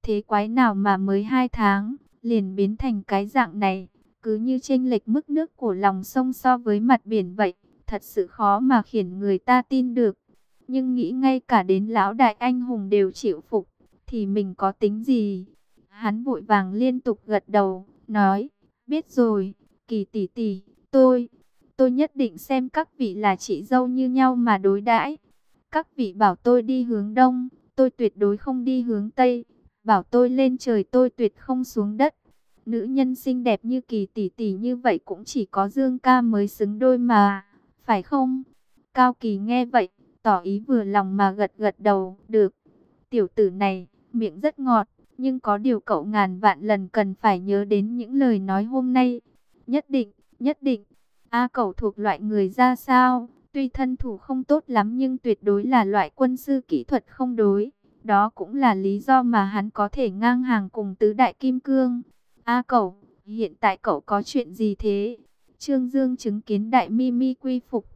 Thế quái nào mà mới 2 tháng, liền biến thành cái dạng này, cứ như chênh lệch mức nước của lòng sông so với mặt biển vậy, thật sự khó mà khiến người ta tin được. Nhưng nghĩ ngay cả đến lão đại anh hùng đều chịu phục, thì mình có tính gì? Hắn vội vàng liên tục gật đầu, nói, biết rồi, Kỳ tỷ tỷ, tôi nhất định xem các vị là chị dâu như nhau mà đối đãi. Các vị bảo tôi đi hướng đông, tôi tuyệt đối không đi hướng tây. Bảo tôi lên trời, tôi tuyệt không xuống đất. Nữ nhân xinh đẹp như Kỳ tỷ tỷ như vậy cũng chỉ có Dương ca mới xứng đôi mà, phải không? Cao Kỳ nghe vậy, tỏ ý vừa lòng mà gật gật đầu, được. Tiểu tử này, miệng rất ngọt, nhưng có điều cậu ngàn vạn lần cần phải nhớ đến những lời nói hôm nay. Nhất định, nhất định. A Cẩu thuộc loại người ra sao? Tuy thân thủ không tốt lắm nhưng tuyệt đối là loại quân sư kỹ thuật không đối. Đó cũng là lý do mà hắn có thể ngang hàng cùng tứ đại kim cương. A Cẩu, hiện tại cậu có chuyện gì thế? Trương Dương chứng kiến đại mi mi quy phục.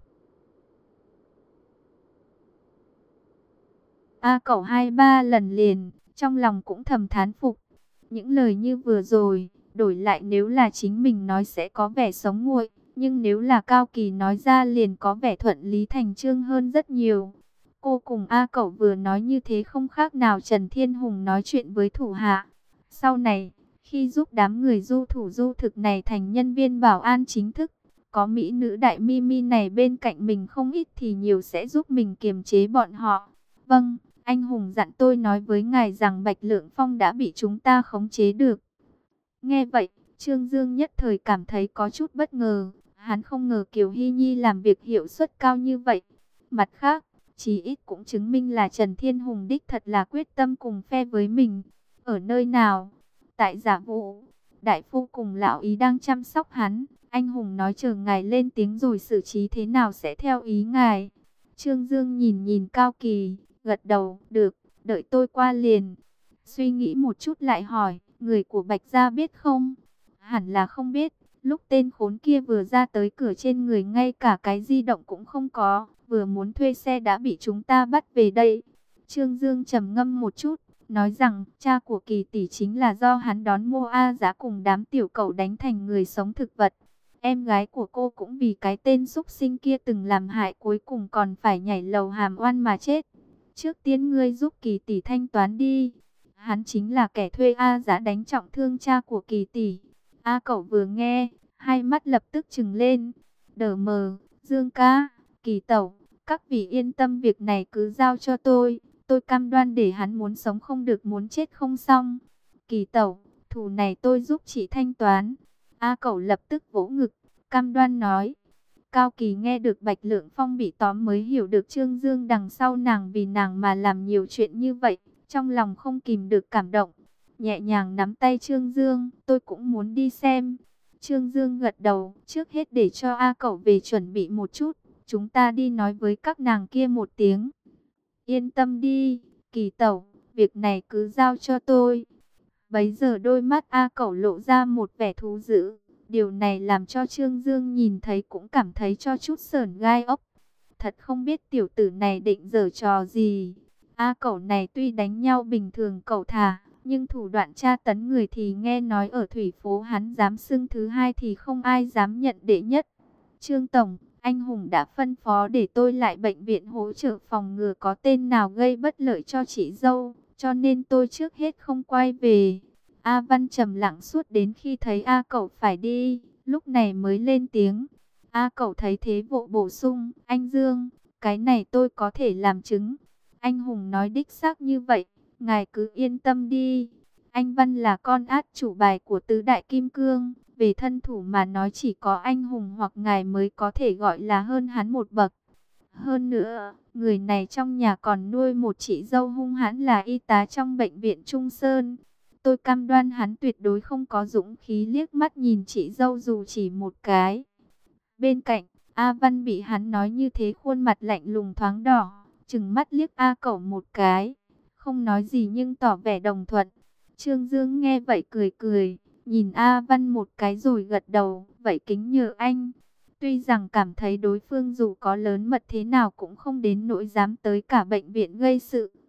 A Cẩu 2-3 lần liền, trong lòng cũng thầm thán phục. Những lời như vừa rồi, đổi lại nếu là chính mình nói sẽ có vẻ sống nguội. Nhưng nếu là Cao Kỳ nói ra liền có vẻ thuận lý thành chương hơn rất nhiều. Cô cùng A Cẩu vừa nói như thế không khác nào Trần Thiên Hùng nói chuyện với thủ hạ. Sau này, khi giúp đám người du thủ du thực này thành nhân viên bảo an chính thức, có mỹ nữ đại mi mi này bên cạnh mình không ít thì nhiều sẽ giúp mình kiềm chế bọn họ. Vâng, anh Hùng dặn tôi nói với ngài rằng Bạch Lượng Phong đã bị chúng ta khống chế được. Nghe vậy, Trương Dương nhất thời cảm thấy có chút bất ngờ. Hắn không ngờ Kiều Hy Nhi làm việc hiệu suất cao như vậy. Mặt khác, chí ít cũng chứng minh là Trần Thiên Hùng đích thật là quyết tâm cùng phe với mình. Ở nơi nào? Tại Giả Vũ, đại phu cùng lão ý đang chăm sóc hắn. Anh Hùng nói chờ ngài lên tiếng rồi xử trí thế nào sẽ theo ý ngài. Trương Dương nhìn nhìn Cao Kỳ, gật đầu, được, đợi tôi qua liền. Suy nghĩ một chút lại hỏi, người của Bạch Gia biết không? Hẳn là không biết. Lúc tên khốn kia vừa ra tới cửa trên người ngay cả cái di động cũng không có, vừa muốn thuê xe đã bị chúng ta bắt về đây. Trương Dương trầm ngâm một chút, nói rằng cha của Kỳ tỷ chính là do hắn đón mua A Giá cùng đám tiểu cẩu đánh thành người sống thực vật. Em gái của cô cũng vì cái tên xúc sinh kia từng làm hại cuối cùng còn phải nhảy lầu hàm oan mà chết. Trước tiên ngươi giúp Kỳ tỷ thanh toán đi. Hắn chính là kẻ thuê A Giá đánh trọng thương cha của Kỳ tỷ. A Cẩu vừa nghe, hai mắt lập tức trừng lên. Đờ mờ, Dương ca, Kỳ tẩu, các vị yên tâm, việc này cứ giao cho tôi. Tôi cam đoan để hắn muốn sống không được, muốn chết không xong. Kỳ tẩu, thù này tôi giúp chị thanh toán. A Cẩu lập tức vỗ ngực, cam đoan nói. Cao Kỳ nghe được Bạch Lượng Phong bị tóm mới hiểu được Trương Dương đằng sau nàng vì nàng mà làm nhiều chuyện như vậy. Trong lòng không kìm được cảm động. Nhẹ nhàng nắm tay Trương Dương, tôi cũng muốn đi xem. Trương Dương gật đầu, trước hết để cho A Cẩu về chuẩn bị một chút. Chúng ta đi nói với các nàng kia một tiếng. Yên tâm đi, Kỳ tẩu, việc này cứ giao cho tôi. Bấy giờ đôi mắt A Cẩu lộ ra một vẻ thú dữ. Điều này làm cho Trương Dương nhìn thấy cũng cảm thấy cho chút sởn gai ốc. Thật không biết tiểu tử này định giở trò gì. A Cẩu này tuy đánh nhau bình thường cẩu thả, nhưng thủ đoạn tra tấn người thì nghe nói ở thủy phố hắn dám xưng thứ hai thì không ai dám nhận đệ nhất. Trương Tổng, anh Hùng đã phân phó để tôi lại bệnh viện hỗ trợ phòng ngừa có tên nào gây bất lợi cho chị dâu, cho nên tôi trước hết không quay về. A Văn trầm lặng suốt đến khi thấy A Cẩu phải đi, lúc này mới lên tiếng. A Cẩu thấy thế vội bổ sung, anh Dương, cái này tôi có thể làm chứng. Anh Hùng nói đích xác như vậy, ngài cứ yên tâm đi. Anh Văn là con át chủ bài của tứ đại kim cương, về thân thủ mà nói chỉ có anh Hùng hoặc ngài mới có thể gọi là hơn hắn một bậc. Hơn nữa, người này trong nhà còn nuôi một chị dâu hung hãn là y tá trong bệnh viện Trung Sơn. Tôi cam đoan hắn tuyệt đối không có dũng khí liếc mắt nhìn chị dâu dù chỉ một cái. Bên cạnh, A Văn bị hắn nói như thế khuôn mặt lạnh lùng thoáng đỏ, trừng mắt liếc A Cẩu một cái. Không nói gì nhưng tỏ vẻ đồng thuận. Trương Dương nghe vậy cười cười, nhìn A Văn một cái rồi gật đầu, vậy kính nhờ anh. Tuy rằng cảm thấy đối phương dù có lớn mật thế nào cũng không đến nỗi dám tới cả bệnh viện gây sự,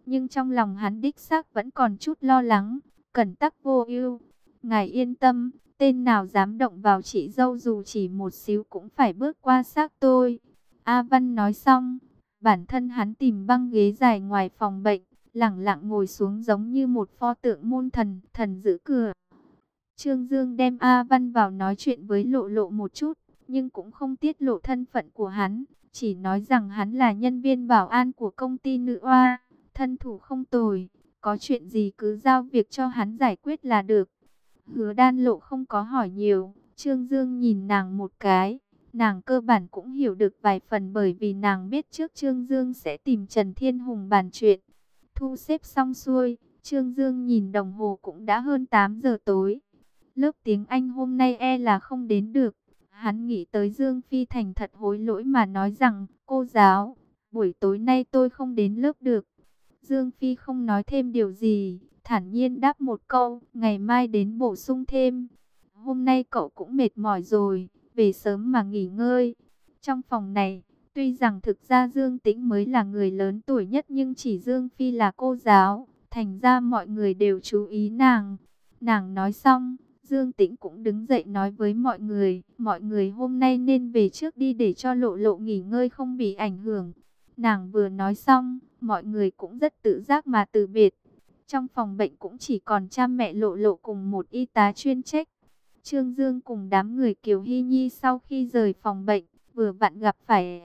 nhưng trong lòng hắn đích xác vẫn còn chút lo lắng. Cẩn Tắc Vô Ưu, ngài yên tâm, tên nào dám động vào chị dâu dù chỉ một xíu cũng phải bước qua xác tôi. A Văn nói xong, bản thân hắn tìm băng ghế dài ngoài phòng bệnh, lẳng lặng ngồi xuống giống như một pho tượng môn thần, thần giữ cửa. Trương Dương đem A Văn vào nói chuyện với Lộ Lộ một chút, nhưng cũng không tiết lộ thân phận của hắn, chỉ nói rằng hắn là nhân viên bảo an của công ty Nữ Oa, thân thủ không tồi, có chuyện gì cứ giao việc cho hắn giải quyết là được. Hứa Đan Lộ không có hỏi nhiều, Trương Dương nhìn nàng một cái, nàng cơ bản cũng hiểu được vài phần bởi vì nàng biết trước Trương Dương sẽ tìm Trần Thiên Hùng bàn chuyện. Thu xếp xong xuôi, Trương Dương nhìn đồng hồ cũng đã hơn 8 giờ tối. Lớp tiếng Anh hôm nay là không đến được. Hắn nghĩ tới Dương Phi thành thật hối lỗi mà nói rằng, cô giáo, buổi tối nay tôi không đến lớp được. Dương Phi không nói thêm điều gì, thản nhiên đáp một câu, ngày mai đến bổ sung thêm. Hôm nay cậu cũng mệt mỏi rồi, về sớm mà nghỉ ngơi. Trong phòng này, tuy rằng thực ra Dương Tĩnh mới là người lớn tuổi nhất nhưng chỉ Dương Phi là cô giáo, thành ra mọi người đều chú ý nàng. Nàng nói xong, Dương Tĩnh cũng đứng dậy nói với mọi người hôm nay nên về trước đi để cho Lộ Lộ nghỉ ngơi không bị ảnh hưởng. Nàng vừa nói xong, mọi người cũng rất tự giác mà từ biệt. Trong phòng bệnh cũng chỉ còn cha mẹ Lộ Lộ cùng một y tá chuyên trách. Trương Dương cùng đám người Kiều Hy Nhi sau khi rời phòng bệnh, vừa vặn gặp phải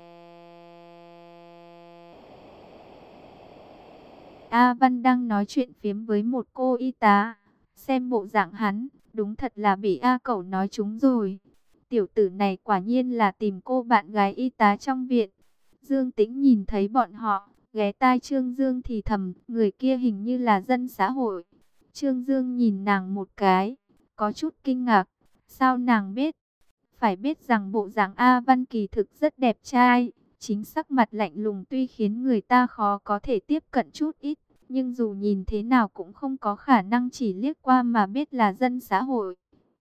A Văn đang nói chuyện phiếm với một cô y tá. Xem bộ dạng hắn, đúng thật là bị A Cẩu nói trúng rồi. Tiểu tử này quả nhiên là tìm cô bạn gái y tá trong viện. Dương Tĩnh nhìn thấy bọn họ, ghé tai Trương Dương thì thầm, người kia hình như là dân xã hội. Trương Dương nhìn nàng một cái, có chút kinh ngạc. Sao nàng biết? Phải biết rằng bộ dạng A Văn kỳ thực rất đẹp trai. Chính sắc mặt lạnh lùng tuy khiến người ta khó có thể tiếp cận chút ít. Nhưng dù nhìn thế nào cũng không có khả năng chỉ liếc qua mà biết là dân xã hội.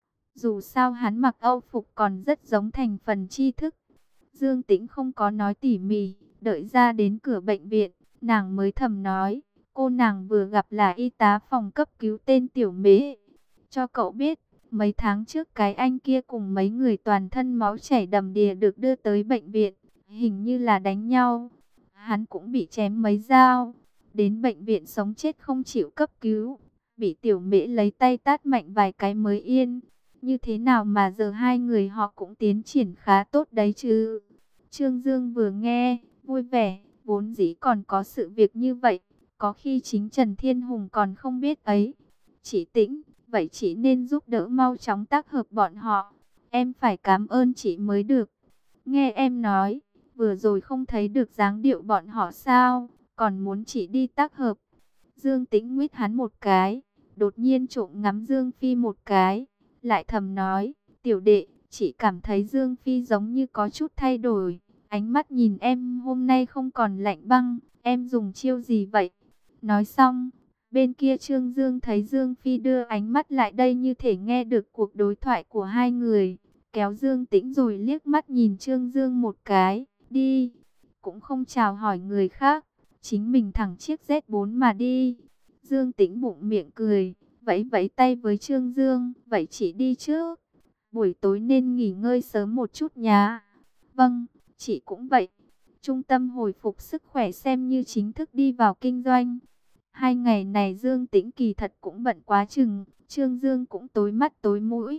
Dù sao hắn mặc Âu phục còn rất giống thành phần tri thức. Dương Tĩnh không có nói tỉ mỉ, đợi ra đến cửa bệnh viện, nàng mới thầm nói, cô nàng vừa gặp là y tá phòng cấp cứu tên Tiểu Mễ. Cho cậu biết, mấy tháng trước cái anh kia cùng mấy người toàn thân máu chảy đầm đìa được đưa tới bệnh viện, hình như là đánh nhau. Hắn cũng bị chém mấy dao, đến bệnh viện sống chết không chịu cấp cứu, bị Tiểu Mễ lấy tay tát mạnh vài cái mới yên. Như thế nào mà giờ hai người họ cũng tiến triển khá tốt đấy chứ. Trương Dương vừa nghe, vui vẻ, vốn dĩ còn có sự việc như vậy, có khi chính Trần Thiên Hùng còn không biết ấy. Chị Tĩnh, vậy chị nên giúp đỡ mau chóng tác hợp bọn họ, em phải cảm ơn chị mới được. Nghe em nói, vừa rồi không thấy được dáng điệu bọn họ sao, còn muốn chị đi tác hợp. Dương Tĩnh nguyết hắn một cái, đột nhiên trộm ngắm Dương Phi một cái, lại thầm nói, tiểu đệ, chị cảm thấy Dương Phi giống như có chút thay đổi. Ánh mắt nhìn em hôm nay không còn lạnh băng, em dùng chiêu gì vậy? Nói xong, bên kia Trương Dương thấy Dương Phi đưa ánh mắt lại đây như thể nghe được cuộc đối thoại của hai người. Kéo Dương Tĩnh rồi liếc mắt nhìn Trương Dương một cái, đi. Cũng không chào hỏi người khác, chính mình thẳng chiếc Z4 mà đi. Dương Tĩnh bụng miệng cười, vẫy vẫy tay với Trương Dương, vậy chị đi trước. Buổi tối nên nghỉ ngơi sớm một chút nhá. Vâng, chị cũng vậy. Trung tâm hồi phục sức khỏe xem như chính thức đi vào kinh doanh. 2 ngày này Dương Tĩnh kỳ thật cũng bận quá chừng, Trương Dương cũng tối mắt tối mũi.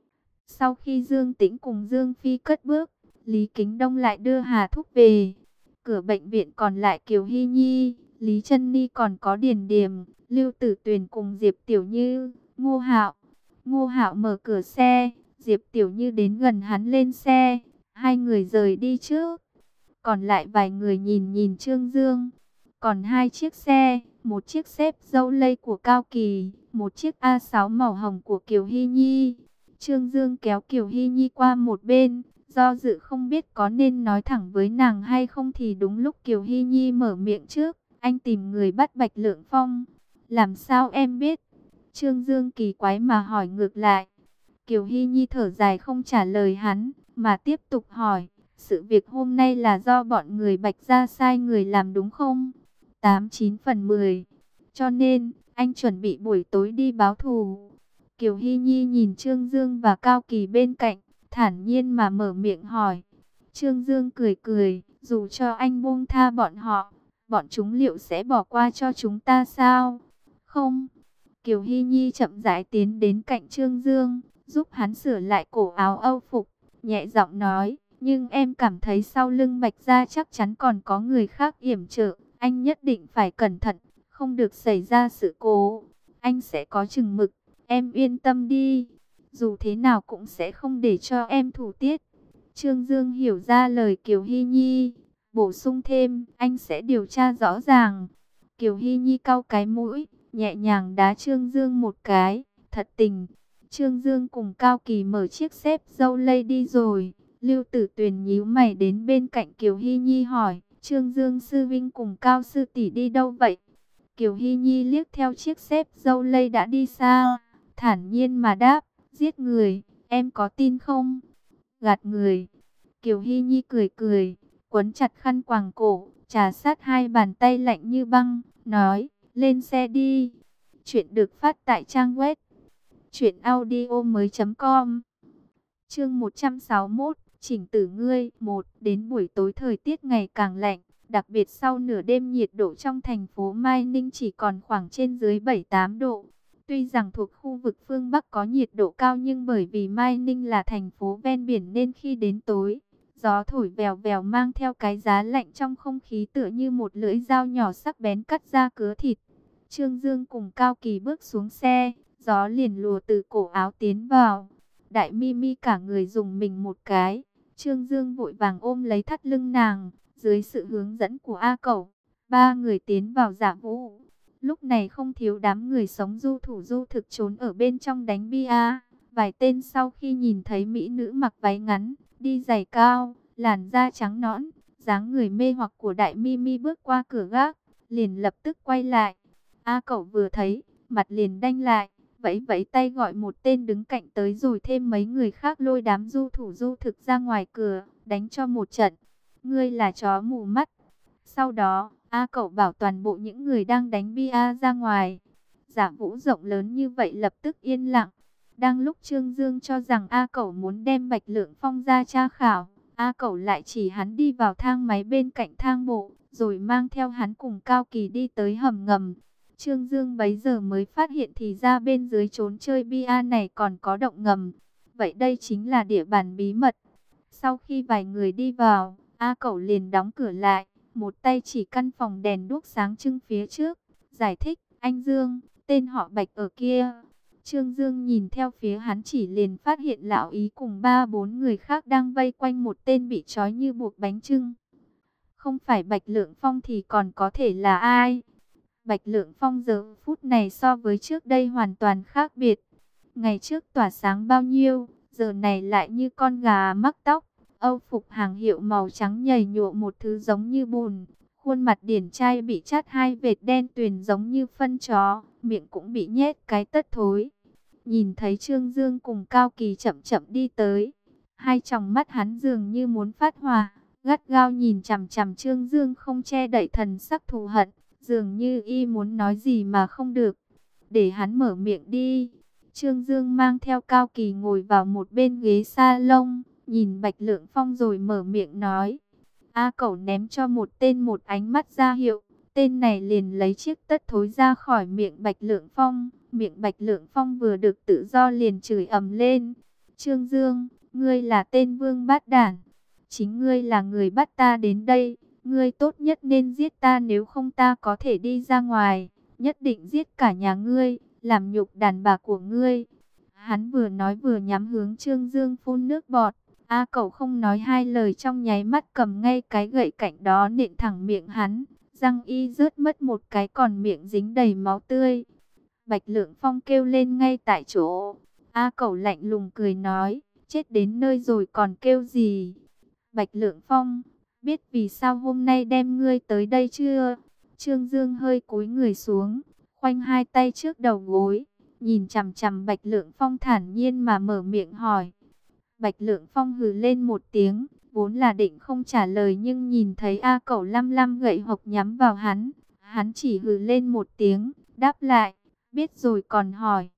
Sau khi Dương Tĩnh cùng Dương Phi cất bước, Lý Kính Đông lại đưa Hà Thúc về. Cửa bệnh viện còn lại Kiều Hy Nhi, Lý Trân Ni còn có Điền Điềm, Lưu Tử Tuyền cùng Diệp Tiểu Như, Ngô Hạo. Ngô Hạo mở cửa xe, Diệp Tiểu Như đến gần hắn lên xe, hai người rời đi trước. Còn lại vài người nhìn nhìn Trương Dương. Còn hai chiếc xe, một chiếc xếp dâu lây của Cao Kỳ, một chiếc A6 màu hồng của Kiều Hy Nhi. Trương Dương kéo Kiều Hy Nhi qua một bên, do dự không biết có nên nói thẳng với nàng hay không thì đúng lúc Kiều Hy Nhi mở miệng trước. Anh tìm người bắt Bạch Lượng Phong. Làm sao em biết? Trương Dương kỳ quái mà hỏi ngược lại. Kiều Hy Nhi thở dài không trả lời hắn, mà tiếp tục hỏi. Sự việc hôm nay là do bọn người Bạch gia sai người làm đúng không? 8 9 phần 10. Cho nên, anh chuẩn bị buổi tối đi báo thù. Kiều Hy Nhi nhìn Trương Dương và Cao Kỳ bên cạnh, thản nhiên mà mở miệng hỏi. Trương Dương cười cười, dù cho anh buông tha bọn chúng liệu sẽ bỏ qua cho chúng ta sao? Không. Kiều Hy Nhi chậm rãi tiến đến cạnh Trương Dương, giúp hắn sửa lại cổ áo Âu phục, nhẹ giọng nói, nhưng em cảm thấy sau lưng Bạch Gia chắc chắn còn có người khác yểm trợ, anh nhất định phải cẩn thận, không được xảy ra sự cố. Anh sẽ có chừng mực, em yên tâm đi, dù thế nào cũng sẽ không để cho em thủ tiết. Trương Dương hiểu ra lời Kiều Hy Nhi, bổ sung thêm, anh sẽ điều tra rõ ràng. Kiều Hy Nhi cau cái mũi, nhẹ nhàng đá Trương Dương một cái, thật tình. Trương Dương cùng Cao Kỳ mở chiếc xếp dâu lây đi rồi. Lưu Tử Tuyền nhíu mày đến bên cạnh Kiều Hy Nhi hỏi, Trương Dương sư vinh cùng Cao sư tỷ đi đâu vậy? Kiều Hy Nhi liếc theo chiếc xếp dâu lây đã đi xa, thản nhiên mà đáp, giết người, em có tin không? Gạt người. Kiều Hy Nhi cười cười, quấn chặt khăn quàng cổ, trà sát hai bàn tay lạnh như băng, nói, lên xe đi. Chuyện được phát tại trang web truyệnaudiomoi.com. Chương 161, Chỉnh tử ngươi. Một, đến buổi tối thời tiết ngày càng lạnh, đặc biệt sau nửa đêm nhiệt độ trong thành phố Mai Ninh chỉ còn khoảng trên dưới 7-8 độ. Tuy rằng thuộc khu vực phương Bắc có nhiệt độ cao nhưng bởi vì Mai Ninh là thành phố ven biển nên khi đến tối, gió thổi vèo vèo mang theo cái giá lạnh trong không khí tựa như một lưỡi dao nhỏ sắc bén cắt ra cớ thịt. Trương Dương cùng Cao Kỳ bước xuống xe, gió liền lùa từ cổ áo tiến vào. Đại Mimi cả người dùng mình một cái, Trương Dương vội vàng ôm lấy thắt lưng nàng, dưới sự hướng dẫn của A Cẩu, ba người tiến vào Dạ Vũ. Lúc này không thiếu đám người sống du thủ du thực trốn ở bên trong đánh bia. Vài tên sau khi nhìn thấy mỹ nữ mặc váy ngắn, đi giày cao, làn da trắng nõn, dáng người mê hoặc của Đại Mimi bước qua cửa gác, liền lập tức quay lại. A Cẩu vừa thấy, mặt liền đanh lại, vẫy vẫy tay gọi một tên đứng cạnh tới rồi thêm mấy người khác lôi đám du thủ du thực ra ngoài cửa, đánh cho một trận. Ngươi là chó mù mắt. Sau đó, A Cẩu bảo toàn bộ những người đang đánh bia ra ngoài. Dạ Vũ rộng lớn như vậy lập tức yên lặng. Đang lúc Trương Dương cho rằng A Cẩu muốn đem Bạch Lượng Phong ra tra khảo, A Cẩu lại chỉ hắn đi vào thang máy bên cạnh thang bộ, rồi mang theo hắn cùng Cao Kỳ đi tới hầm ngầm. Trương Dương bấy giờ mới phát hiện thì ra bên dưới trốn chơi bia này còn có động ngầm. Vậy đây chính là địa bàn bí mật. Sau khi vài người đi vào, A Cẩu liền đóng cửa lại, một tay chỉ căn phòng đèn đuốc sáng trưng phía trước, giải thích, anh Dương, tên họ Bạch ở kia. Trương Dương nhìn theo phía hắn chỉ liền phát hiện lão ý cùng 3-4 người khác đang vây quanh một tên bị trói như buộc bánh chưng. Không phải Bạch Lượng Phong thì còn có thể là ai? Bạch Lượng Phong giờ phút này so với trước đây hoàn toàn khác biệt. Ngày trước tỏa sáng bao nhiêu, giờ này lại như con gà mắc tóc. Âu phục hàng hiệu màu trắng nhầy nhụa một thứ giống như bùn. Khuôn mặt điển trai bị chát hai vệt đen tuyền giống như phân chó, miệng cũng bị nhét cái tất thối. Nhìn thấy Trương Dương cùng Cao Kỳ chậm chậm đi tới, hai tròng mắt hắn dường như muốn phát hỏa, gắt gao nhìn chằm chằm Trương Dương không che đậy thần sắc thù hận, dường như y muốn nói gì mà không được. Để hắn mở miệng đi. Trương Dương mang theo Cao Kỳ ngồi vào một bên ghế salon, nhìn Bạch Lượng Phong rồi mở miệng nói. A Cẩu ném cho một tên một ánh mắt ra hiệu, tên này liền lấy chiếc tất thối ra khỏi miệng Bạch Lượng Phong. Miệng Bạch Lượng Phong vừa được tự do liền chửi ầm lên. Trương Dương, ngươi là tên vương bát đản. Chính ngươi là người bắt ta đến đây. Ngươi tốt nhất nên giết ta, nếu không ta có thể đi ra ngoài. Nhất định giết cả nhà ngươi, làm nhục đàn bà của ngươi. Hắn vừa nói vừa nhắm hướng Trương Dương phun nước bọt. A Cẩu không nói hai lời trong nháy mắt cầm ngay cái gậy cạnh đó nện thẳng miệng hắn. Răng y rớt mất một cái còn miệng dính đầy máu tươi. Bạch Lượng Phong kêu lên ngay tại chỗ. A Cẩu lạnh lùng cười nói, chết đến nơi rồi còn kêu gì? Bạch Lượng Phong, biết vì sao hôm nay đem ngươi tới đây chưa? Trương Dương hơi cúi người xuống, khoanh hai tay trước đầu gối, nhìn chằm chằm Bạch Lượng Phong thản nhiên mà mở miệng hỏi. Bạch Lượng Phong hừ lên một tiếng, vốn là định không trả lời nhưng nhìn thấy A Cẩu lăm lăm gậy hộc nhắm vào hắn, Hắn chỉ hừ lên một tiếng, đáp lại, biết rồi còn hỏi.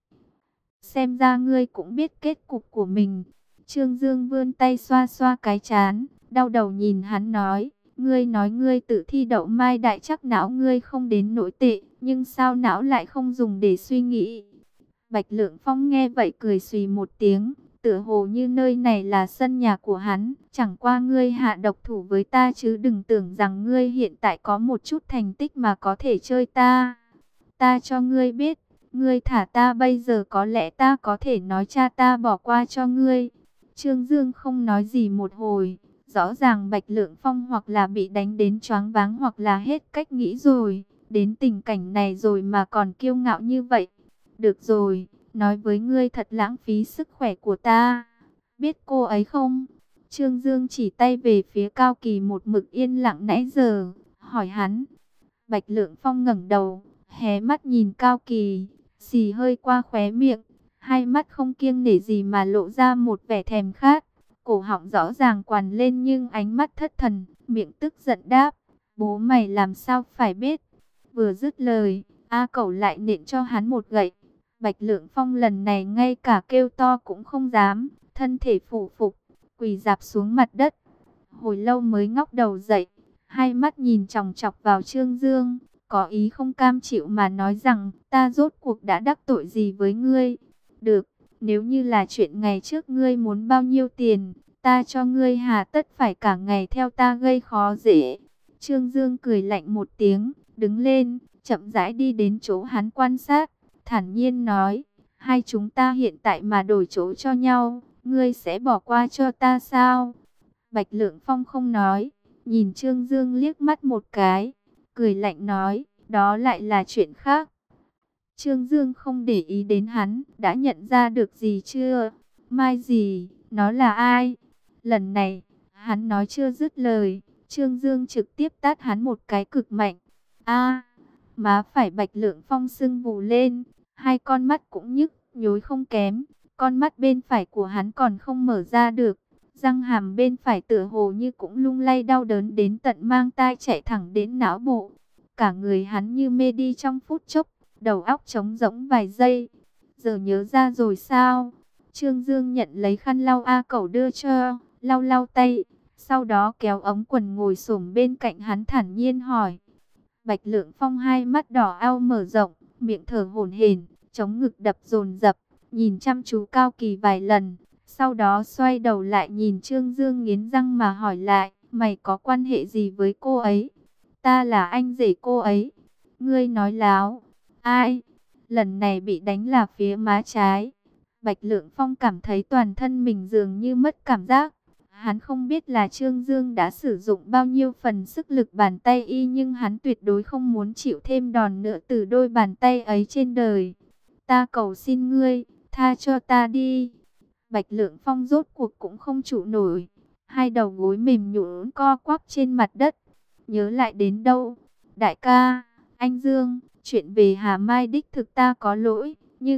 Xem ra ngươi cũng biết kết cục của mình. Trương Dương vươn tay xoa xoa cái trán, đau đầu nhìn hắn nói, ngươi nói ngươi tự thi đậu mai đại chắc não ngươi không đến nỗi tệ, nhưng sao não lại không dùng để suy nghĩ. Bạch Lượng Phong nghe vậy cười xùy một tiếng, tựa hồ như nơi này là sân nhà của hắn, chẳng qua ngươi hạ độc thủ với ta chứ đừng tưởng rằng ngươi hiện tại có một chút thành tích mà có thể chơi ta. Ta cho ngươi biết, ngươi thả ta bây giờ có lẽ ta có thể nói cha ta bỏ qua cho ngươi. Trương Dương không nói gì một hồi, rõ ràng Bạch Lượng Phong hoặc là bị đánh đến choáng váng hoặc là hết cách nghĩ rồi, đến tình cảnh này rồi mà còn kiêu ngạo như vậy. Được rồi, nói với ngươi thật lãng phí sức khỏe của ta. Biết cô ấy không? Trương Dương chỉ tay về phía Cao Kỳ một mực yên lặng nãy giờ, hỏi hắn. Bạch Lượng Phong ngẩng đầu, hé mắt nhìn Cao Kỳ, xì hơi qua khóe miệng, hai mắt không kiêng nể gì mà lộ ra một vẻ thèm khát. Cổ họng rõ ràng quằn lên nhưng ánh mắt thất thần, miệng tức giận đáp, bố mày làm sao phải biết. Vừa dứt lời, A Cẩu lại nện cho hắn một gậy. Bạch Lượng Phong lần này ngay cả kêu to cũng không dám, thân thể phủ phục, quỳ rạp xuống mặt đất. Hồi lâu mới ngóc đầu dậy, hai mắt nhìn chòng chọc vào Trương Dương, có ý không cam chịu mà nói rằng, ta rốt cuộc đã đắc tội gì với ngươi. Được, nếu như là chuyện ngày trước ngươi muốn bao nhiêu tiền, ta cho ngươi hà tất phải cả ngày theo ta gây khó dễ. Trương Dương cười lạnh một tiếng, đứng lên, chậm rãi đi đến chỗ hắn quan sát, thản nhiên nói, hai chúng ta hiện tại mà đổi chỗ cho nhau, ngươi sẽ bỏ qua cho ta sao? Bạch Lượng Phong không nói, nhìn Trương Dương liếc mắt một cái, cười lạnh nói, đó lại là chuyện khác. Trương Dương không để ý đến hắn, đã nhận ra được gì chưa? Mai gì, nó là ai? Lần này, hắn nói chưa dứt lời, Trương Dương trực tiếp tát hắn một cái cực mạnh. A, má phải Bạch Lượng Phong sưng vù lên, hai con mắt cũng nhức, nhối không kém. Con mắt bên phải của hắn còn không mở ra được, răng hàm bên phải tựa hồ như cũng lung lay đau đớn đến tận mang tai chạy thẳng đến não bộ. Cả người hắn như mê đi trong phút chốc, đầu óc trống rỗng vài giây. Giờ nhớ ra rồi sao? Trương Dương nhận lấy khăn lau A Cẩu đưa cho, lau lau tay, sau đó kéo ống quần ngồi xổm bên cạnh hắn thản nhiên hỏi. Bạch Lượng Phong hai mắt đỏ ao mở rộng, miệng thở hổn hển, chống ngực đập dồn dập, nhìn chăm chú Cao Kỳ vài lần, sau đó xoay đầu lại nhìn Trương Dương nghiến răng mà hỏi lại, mày có quan hệ gì với cô ấy? Ta là anh rể cô ấy. Ngươi nói láo. Ai? Lần này bị đánh là phía má trái. Bạch Lượng Phong cảm thấy toàn thân mình dường như mất cảm giác. Hắn không biết là Trương Dương đã sử dụng bao nhiêu phần sức lực bàn tay y, nhưng hắn tuyệt đối không muốn chịu thêm đòn nữa từ đôi bàn tay ấy trên đời. Ta cầu xin ngươi, tha cho ta đi. Bạch Lượng Phong rốt cuộc cũng không trụ nổi, hai đầu gối mềm nhũn co quắp trên mặt đất. Nhớ lại đến đâu? Đại ca, anh Dương, chuyện về Hà Mai đích thực ta có lỗi,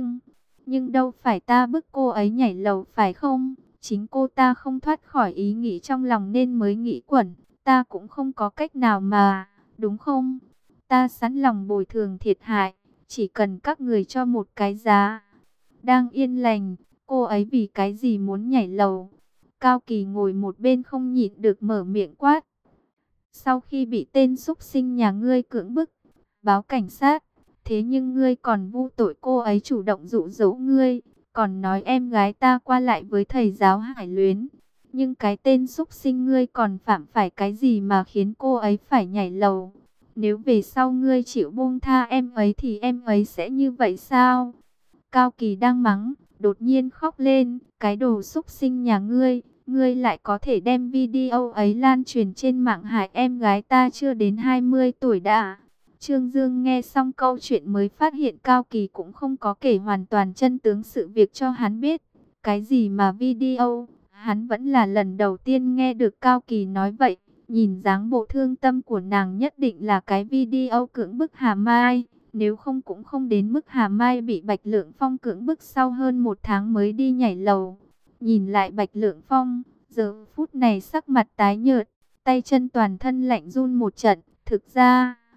nhưng đâu phải ta bức cô ấy nhảy lầu phải không? Chính cô ta không thoát khỏi ý nghĩ trong lòng nên mới nghĩ quẩn, ta cũng không có cách nào mà, đúng không? Ta sẵn lòng bồi thường thiệt hại, chỉ cần các người cho một cái giá. Đang yên lành, cô ấy vì cái gì muốn nhảy lầu? Cao Kỳ ngồi một bên không nhịn được mở miệng quát. Sau khi bị tên súc sinh nhà ngươi cưỡng bức, báo cảnh sát, thế nhưng ngươi còn vu tội cô ấy chủ động dụ dỗ ngươi, còn nói em gái ta qua lại với thầy giáo Hải Luyến. Nhưng cái tên súc sinh ngươi còn phạm phải cái gì mà khiến cô ấy phải nhảy lầu? Nếu về sau ngươi chịu buông tha em ấy thì em ấy sẽ như vậy sao? Cao Kỳ đang mắng, đột nhiên khóc lên, cái đồ súc sinh nhà ngươi, ngươi lại có thể đem video ấy lan truyền trên mạng hại em gái ta chưa đến 20 tuổi đã. Trương Dương nghe xong câu chuyện mới phát hiện Cao Kỳ cũng không có kể hoàn toàn chân tướng sự việc cho hắn biết. Cái gì mà video, hắn vẫn là lần đầu tiên nghe được Cao Kỳ nói vậy. Nhìn dáng bộ thương tâm của nàng nhất định là cái video cưỡng bức Hà Mai. Nếu không cũng không đến mức Hà Mai bị Bạch Lượng Phong cưỡng bức sau hơn 1 tháng mới đi nhảy lầu. Nhìn lại Bạch Lượng Phong, giờ phút này sắc mặt tái nhợt, tay chân toàn thân lạnh run một trận. Thực ra,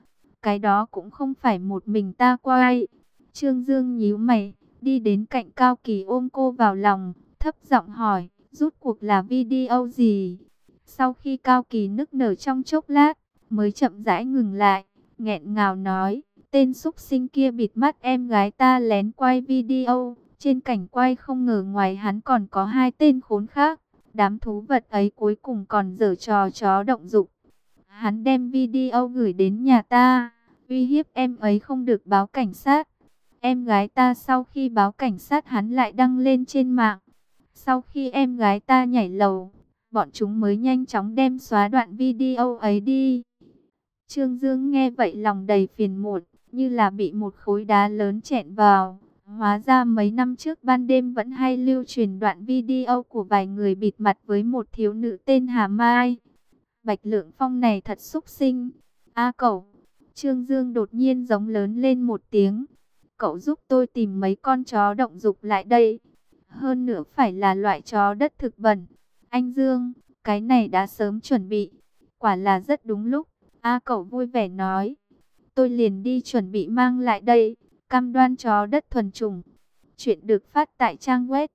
cái đó cũng không phải một mình ta quay. Trương Dương nhíu mày, đi đến cạnh Cao Kỳ ôm cô vào lòng, thấp giọng hỏi, rút cuộc là video gì? Sau khi Cao Kỳ nức nở trong chốc lát, mới chậm rãi ngừng lại, nghẹn ngào nói, tên súc sinh kia bịt mắt em gái ta lén quay video. Trên cảnh quay không ngờ ngoài hắn còn có hai tên khốn khác. Đám thú vật ấy cuối cùng còn giở trò chó động dục. Hắn đem video gửi đến nhà ta, uy hiếp em ấy không được báo cảnh sát. Em gái ta sau khi báo cảnh sát hắn lại đăng lên trên mạng. Sau khi em gái ta nhảy lầu, bọn chúng mới nhanh chóng đem xóa đoạn video ấy đi. Trương Dương nghe vậy lòng đầy phiền muộn, như là bị một khối đá lớn chẹn vào. Hóa ra mấy năm trước ban đêm vẫn hay lưu truyền đoạn video của vài người bịt mặt với một thiếu nữ tên Hà Mai. Bạch Lượng Phong này thật xúc sinh. A cậu, Trương Dương đột nhiên giống lớn lên một tiếng. Cậu giúp tôi tìm mấy con chó động dục lại đây. Hơn nữa phải là loại chó đất thực bẩn. Anh Dương, cái này đã sớm chuẩn bị. Quả là rất đúng lúc. A cậu vui vẻ nói. Tôi liền đi chuẩn bị mang lại đây. Cam đoan chó đất thuần chủng. Chuyện được phát tại trang web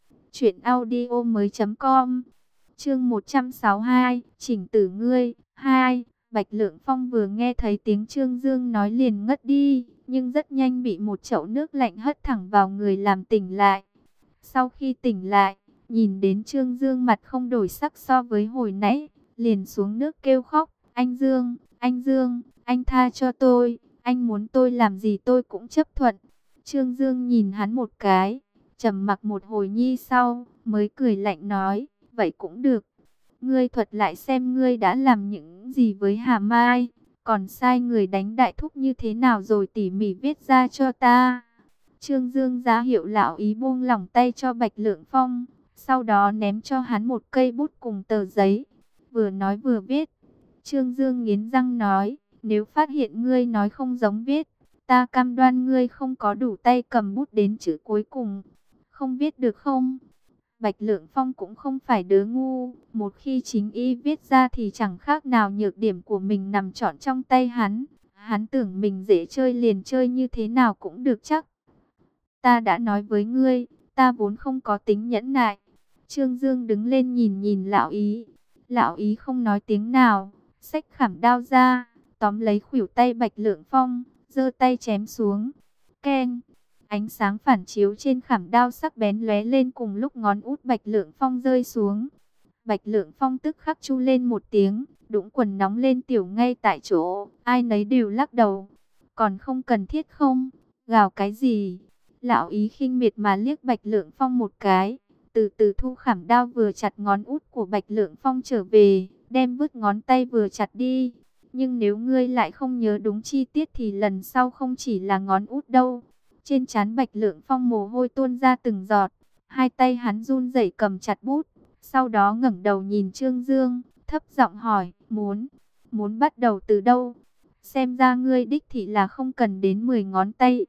truyệnaudiomoi.com. Chương 162, Chỉnh tử ngươi 2. Bạch Lượng Phong vừa nghe thấy tiếng Trương Dương nói liền ngất đi, nhưng rất nhanh bị một chậu nước lạnh hất thẳng vào người làm tỉnh lại. Sau khi tỉnh lại, nhìn đến Trương Dương mặt không đổi sắc so với hồi nãy, liền xuống nước kêu khóc, anh Dương, anh tha cho tôi, anh muốn tôi làm gì tôi cũng chấp thuận. Trương Dương nhìn hắn một cái, trầm mặc một hồi nhi sau, mới cười lạnh nói, vậy cũng được. Ngươi thuật lại xem ngươi đã làm những gì với Hà Mai, còn sai người đánh đại thúc như thế nào rồi tỉ mỉ viết ra cho ta. Trương Dương ra hiệu lão ý buông lỏng tay cho Bạch Lượng Phong, sau đó ném cho hắn một cây bút cùng tờ giấy, vừa nói vừa viết. Trương Dương nghiến răng nói, nếu phát hiện ngươi nói không giống viết, ta cam đoan ngươi không có đủ tay cầm bút đến chữ cuối cùng. Không viết được không? Bạch Lượng Phong cũng không phải đứa ngu, một khi chính y viết ra thì chẳng khác nào nhược điểm của mình nằm trọn trong tay hắn. Hắn tưởng mình dễ chơi liền chơi như thế nào cũng được chắc. Ta đã nói với ngươi, ta vốn không có tính nhẫn nại. Trương Dương đứng lên nhìn nhìn lão ý. Lão ý không nói tiếng nào, xách khảm đao ra, tóm lấy khuỷu tay Bạch Lượng Phong, giơ tay chém xuống. Keng! Ánh sáng phản chiếu trên khảm đao sắc bén lóe lên cùng lúc ngón út Bạch Lượng Phong rơi xuống. Bạch Lượng Phong tức khắc chu lên một tiếng, đũng quần nóng lên tiểu ngay tại chỗ, ai nấy đều lắc đầu. Còn không cần thiết không? Gào cái gì? Lão ý khinh miệt mà liếc Bạch Lượng Phong một cái, từ từ thu khảm đao vừa chặt ngón út của Bạch Lượng Phong trở về, đem vứt ngón tay vừa chặt đi. Nhưng nếu ngươi lại không nhớ đúng chi tiết thì lần sau không chỉ là ngón út đâu. Trên trán Bạch Lượng Phong mồ hôi tuôn ra từng giọt, hai tay hắn run rẩy cầm chặt bút, sau đó ngẩng đầu nhìn Trương Dương, thấp giọng hỏi, muốn bắt đầu từ đâu? Xem ra ngươi đích thị là không cần đến 10 ngón tay.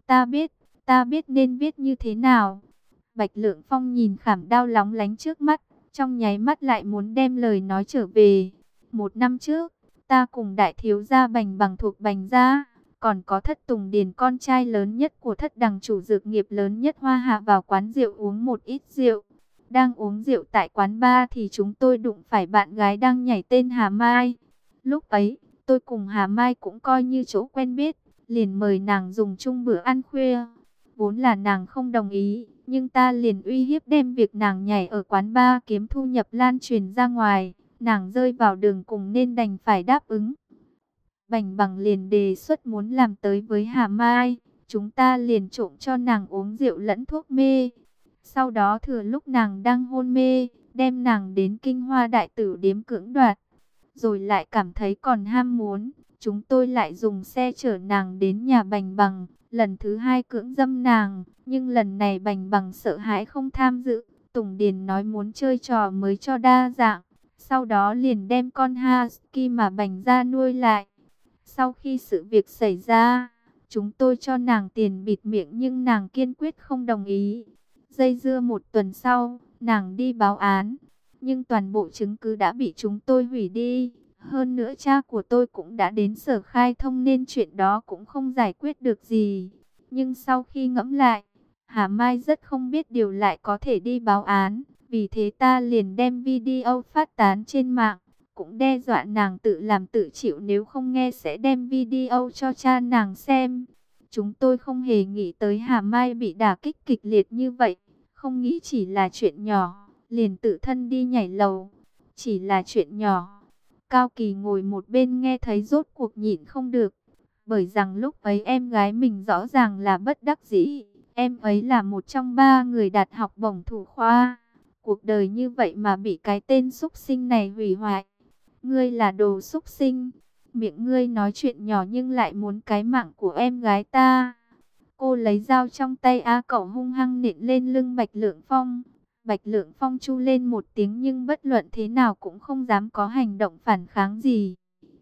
Ta biết nên viết như thế nào. Bạch Lượng Phong nhìn khảm đao lóng lánh trước mắt, trong nháy mắt lại muốn đem lời nói trở về. 1 năm trước, ta cùng đại thiếu gia Bành Bằng thuộc Bành gia, còn có Thất Tùng Điền con trai lớn nhất của Thất Đằng chủ dược nghiệp lớn nhất Hoa Hạ vào quán rượu uống một ít rượu. Đang uống rượu tại quán bar thì chúng tôi đụng phải bạn gái đang nhảy tên Hà Mai. Lúc ấy, tôi cùng Hà Mai cũng coi như chỗ quen biết, liền mời nàng dùng chung bữa ăn khuya. Vốn là nàng không đồng ý, nhưng ta liền uy hiếp đem việc nàng nhảy ở quán bar kiếm thu nhập lan truyền ra ngoài. Nàng rơi vào đường cùng nên đành phải đáp ứng. Bành Bằng liền đề xuất muốn làm tới với Hà Mai, chúng ta liền trộn cho nàng uống rượu lẫn thuốc mê. Sau đó thừa lúc nàng đang hôn mê, đem nàng đến Kinh Hoa Đại Tử điếm cưỡng đoạt. Rồi lại cảm thấy còn ham muốn, chúng tôi lại dùng xe chở nàng đến nhà Bành Bằng, lần thứ 2 cưỡng dâm nàng. Nhưng lần này Bành Bằng sợ hãi không tham dự, Tùng Điền nói muốn chơi trò mới cho đa dạng. Sau đó liền đem con husky mà Bành gia nuôi lại. Sau khi sự việc xảy ra, chúng tôi cho nàng tiền bịt miệng nhưng nàng kiên quyết không đồng ý. Dây dưa 1 tuần sau, nàng đi báo án, nhưng toàn bộ chứng cứ đã bị chúng tôi hủy đi. Hơn nữa cha của tôi cũng đã đến Sở Khai Thông nên chuyện đó cũng không giải quyết được gì. Nhưng sau khi ngẫm lại, Hà Mai rất không biết điều lại có thể đi báo án. Vì thế ta liền đem video phát tán trên mạng, cũng đe dọa nàng tự làm tự chịu, nếu không nghe sẽ đem video cho cha nàng xem. Chúng tôi không hề nghĩ tới Hà Mai bị đả kích kịch liệt như vậy, không nghĩ chỉ là chuyện nhỏ, liền tự thân đi nhảy lầu. Chỉ là chuyện nhỏ. Cao Kỳ ngồi một bên nghe thấy rốt cuộc nhịn không được, bởi rằng lúc ấy em gái mình rõ ràng là bất đắc dĩ. Em ấy là một trong 3 người đạt học bổng thủ khoa. Cuộc đời như vậy mà bị cái tên súc sinh này hủy hoại. Ngươi là đồ súc sinh. Miệng ngươi nói chuyện nhỏ nhưng lại muốn cái mạng của em gái ta. Cô lấy dao trong tay A Cẩu hung hăng nện lên lưng Bạch Lượng Phong. Bạch Lượng Phong chu lên một tiếng nhưng bất luận thế nào cũng không dám có hành động phản kháng gì.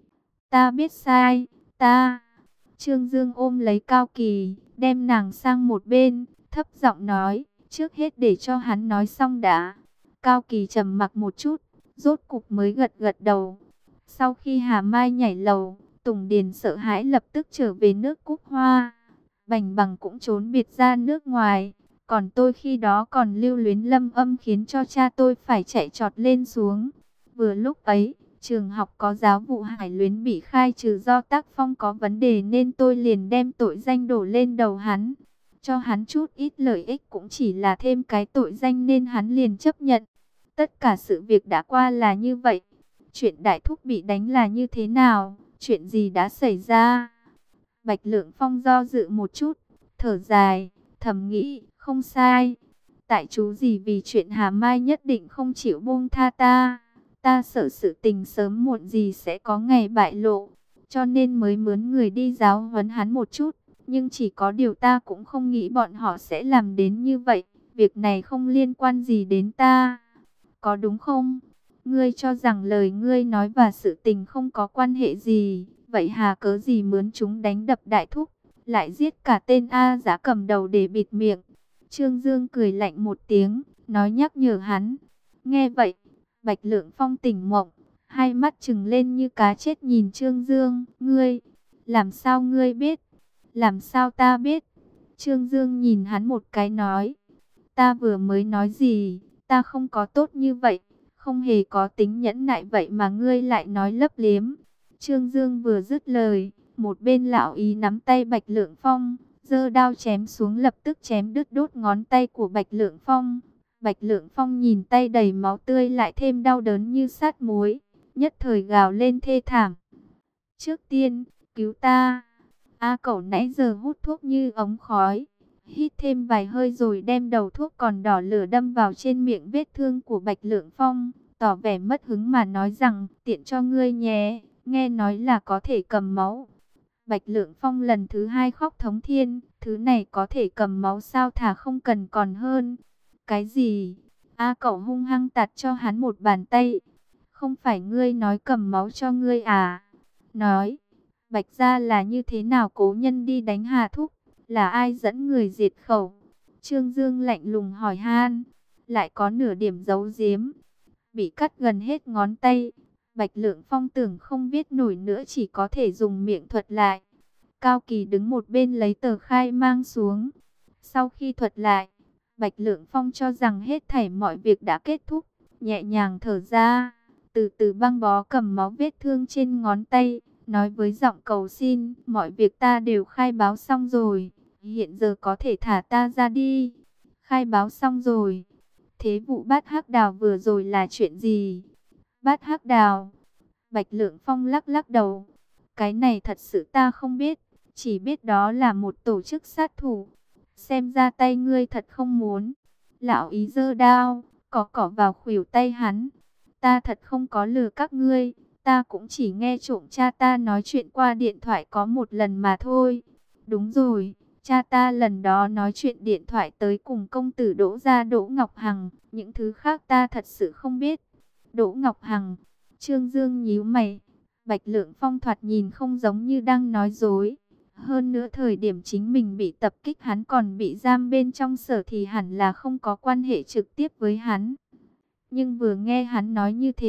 Ta biết sai, ta. Trương Dương ôm lấy Cao Kỳ, đem nàng sang một bên, thấp giọng nói, trước hết để cho hắn nói xong đã. Cao Kỳ trầm mặc một chút, rốt cục mới gật gật đầu. Sau khi Hà Mai nhảy lầu, Tùng Điền sợ hãi lập tức trở về nước Cúc Hoa. Bành Bằng cũng trốn biệt ra nước ngoài. Còn tôi khi đó còn lưu luyến Lâm Âm khiến cho cha tôi phải chạy trọt lên xuống. Vừa lúc ấy, trường học có giáo vụ Hải Luyến bị khai trừ do tác phong có vấn đề nên tôi liền đem tội danh đổ lên đầu hắn. Cho hắn chút ít lợi ích cũng chỉ là thêm cái tội danh nên hắn liền chấp nhận. Tất cả sự việc đã qua là như vậy. Chuyện Đại Thúc bị đánh là như thế nào? Chuyện gì đã xảy ra? Bạch Lượng Phong do dự một chút, thở dài, thầm nghĩ, không sai. Tại chú gì vì chuyện Hà Mai nhất định không chịu buông tha ta. Ta sợ sự tình sớm muộn gì sẽ có ngày bại lộ. Cho nên mới mướn người đi giáo huấn hắn một chút. Nhưng chỉ có điều ta cũng không nghĩ bọn họ sẽ làm đến như vậy. Việc này không liên quan gì đến ta. Có đúng không? Ngươi cho rằng lời ngươi nói và sự tình không có quan hệ gì. Vậy hà cớ gì mướn chúng đánh đập Đại Thúc, lại giết cả tên A Giá cầm đầu để bịt miệng. Trương Dương cười lạnh một tiếng, nói nhắc nhở hắn. Nghe vậy, Bạch Lượng Phong tỉnh mộng, hai mắt trừng lên như cá chết nhìn Trương Dương. Ngươi, làm sao ngươi biết? Làm sao ta biết? Trương Dương nhìn hắn một cái nói. Ta vừa mới nói gì? Ta không có tốt như vậy, không hề có tính nhẫn nại vậy mà ngươi lại nói lấp liếm. Trương Dương vừa dứt lời, một bên lão ý nắm tay Bạch Lượng Phong, giơ đao chém xuống lập tức chém đứt đốt ngón tay của Bạch Lượng Phong. Bạch Lượng Phong nhìn tay đầy máu tươi lại thêm đau đớn như sát muối, nhất thời gào lên thê thảm. Trước tiên, cứu ta. A Cẩu nãy giờ hút thuốc như ống khói, hít thêm vài hơi rồi đem đầu thuốc còn đỏ lửa đâm vào trên miệng vết thương của Bạch Lượng Phong, tỏ vẻ mất hứng mà nói rằng, tiện cho ngươi nhé, nghe nói là có thể cầm máu. Bạch Lượng Phong lần thứ hai khóc thống thiên, thứ này có thể cầm máu sao, thà không cần còn hơn. Cái gì? A Cẩu hung hăng tạt cho hắn một bàn tay. Không phải ngươi nói cầm máu cho ngươi à? Nói, Bạch gia là như thế nào cố nhân đi đánh Hà Thúc? Là ai dẫn người diệt khẩu? Trương Dương lạnh lùng hỏi han, lại có nửa điểm giấu giếm. Bị cắt gần hết ngón tay, Bạch Lượng Phong tưởng không viết nổi nữa chỉ có thể dùng miệng thuật lại. Cao Kỳ đứng một bên lấy tờ khai mang xuống. Sau khi thuật lại, Bạch Lượng Phong cho rằng hết thảy mọi việc đã kết thúc, nhẹ nhàng thở ra, từ từ băng bó cầm máu vết thương trên ngón tay, nói với giọng cầu xin, mọi việc ta đều khai báo xong rồi, hiện giờ có thể thả ta ra đi. Khai báo xong rồi. Thế vụ Bát Hắc Đào vừa rồi là chuyện gì? Bát Hắc Đào? Bạch Lượng Phong lắc lắc đầu. Cái này thật sự ta không biết, chỉ biết đó là một tổ chức sát thủ. Xem ra tay ngươi thật không muốn. Lão ý giơ đao, cỏ vào khuỷu tay hắn. Ta thật không có lừa các ngươi, ta cũng chỉ nghe trộm cha ta nói chuyện qua điện thoại có một lần mà thôi. Đúng rồi, cha ta lần đó nói chuyện điện thoại tới cùng công tử Đỗ gia Đỗ Ngọc Hằng, những thứ khác ta thật sự không biết. Đỗ Ngọc Hằng? Trương Dương nhíu mày. Bạch Lượng Phong thoạt nhìn không giống như đang nói dối. Hơn nữa thời điểm chính mình bị tập kích hắn còn bị giam bên trong sở thì hẳn là không có quan hệ trực tiếp với hắn. Nhưng vừa nghe hắn nói như thế,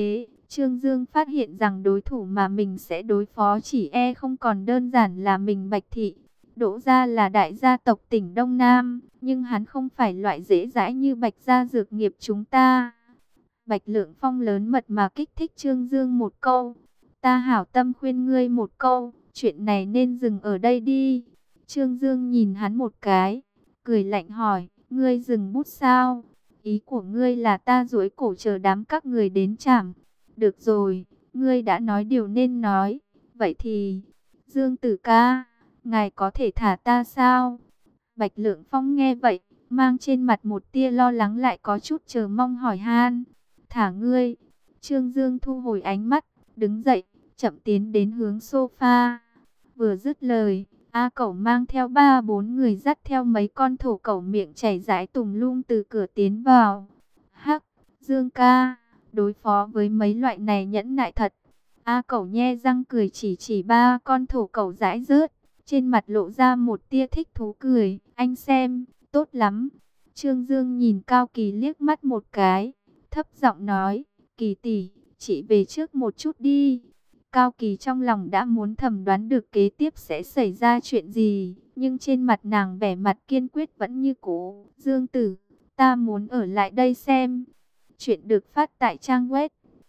Trương Dương phát hiện rằng đối thủ mà mình sẽ đối phó chỉ không còn đơn giản là mình Bạch Thị. Đỗ gia là đại gia tộc tỉnh Đông Nam, nhưng hắn không phải loại dễ dãi như Bạch gia dược nghiệp chúng ta. Bạch Lượng Phong lớn mật mà kích thích Trương Dương một câu. Ta hảo tâm khuyên ngươi một câu, chuyện này nên dừng ở đây đi. Trương Dương nhìn hắn một cái, cười lạnh hỏi, ngươi dừng bút sao? Ý của ngươi là ta duỗi cổ chờ đám các người đến chảm. Được rồi, ngươi đã nói điều nên nói. Vậy thì, Dương Tử ca, ngài có thể thả ta sao? Bạch Lượng Phong nghe vậy, mang trên mặt một tia lo lắng lại có chút chờ mong hỏi han. Thả ngươi. Trương Dương thu hồi ánh mắt, đứng dậy, chậm tiến đến hướng sofa. Vừa dứt lời, A Cẩu mang theo 3-4 người dắt theo mấy con thổ cẩu miệng chảy rãi tùm lum từ cửa tiến vào. Hắc, Dương ca, đối phó với mấy loại này nhẫn nại thật. A Cẩu nhe răng cười chỉ 3 con thổ cẩu rãi rớt, trên mặt lộ ra một tia thích thú cười. Anh xem, tốt lắm. Trương Dương nhìn Cao Kỳ liếc mắt một cái, thấp giọng nói, Kỳ tỷ, chị về trước một chút đi. Cao Kỳ trong lòng đã muốn thầm đoán được kế tiếp sẽ xảy ra chuyện gì, nhưng trên mặt nàng vẻ mặt kiên quyết vẫn như cũ. Dương Tử, ta muốn ở lại đây xem. Chuyện được phát tại trang web